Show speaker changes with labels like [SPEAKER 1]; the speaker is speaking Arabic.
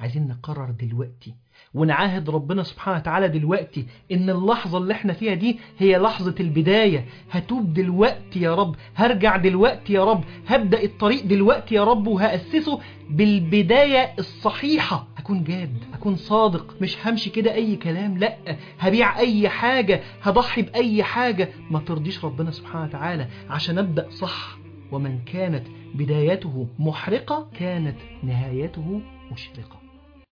[SPEAKER 1] عايزين نقرر دلوقتي ونعاهد ربنا سبحانه وتعالى دلوقتي إن اللحظة اللي احنا فيها دي هي لحظة البداية. هتوب دلوقتي يا رب، هرجع دلوقتي يا رب، هبدأ الطريق دلوقتي يا رب، وهأسسه بالبداية الصحيحة. هكون جاد، هكون صادق، مش همشي كده أي كلام، لأ هبيع أي حاجة، هضحي بأي حاجة ما ترضيش ربنا سبحانه وتعالى عشان أبدأ صح. ومن كانت بدايته محرقة كانت نهايته مشرقة.